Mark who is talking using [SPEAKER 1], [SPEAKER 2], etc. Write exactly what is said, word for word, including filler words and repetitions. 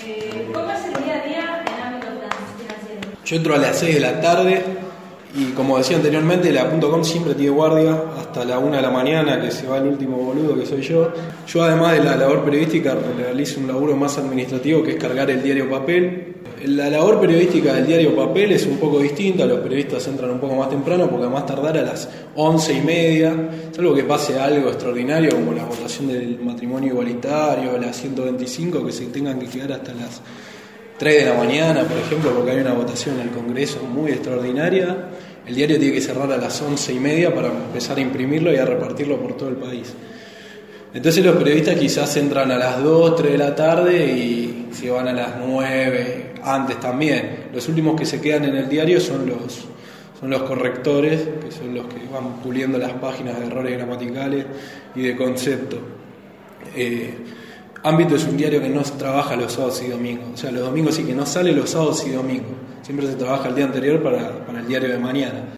[SPEAKER 1] Eh, ¿Cómo es el día a día en ámbito financiero?
[SPEAKER 2] Yo entro a las seis de la tarde y, como decía anteriormente, la .com siempre tiene guardia hasta la una de la mañana, que se va el último boludo que soy yo. Yo, además de la labor periodística, realizo un laburo más administrativo, que es cargar el diario papel. La labor periodística del diario papel es un poco distinta. Los periodistas entran un poco más temprano, porque a más tardar a las once y media, salvo que pase algo extraordinario como la votación del matrimonio igualitario, la ciento veinticinco, que se tengan que quedar hasta las tres de la mañana, por ejemplo, porque hay una votación en el Congreso muy extraordinaria. El diario tiene que cerrar a las once y media para empezar a imprimirlo y a repartirlo por todo el país. Entonces los periodistas quizás entran a las dos, tres de la tarde y se van a las nueve, antes también. Los últimos que se quedan en el diario son los, son los correctores, que son los que van puliendo las páginas de errores gramaticales y de concepto. Eh, Ámbito es un diario que no trabaja los sábados y domingos, o sea, los domingos sí, que no sale los sábados y domingos. Siempre se trabaja el día anterior para, para el diario de mañana.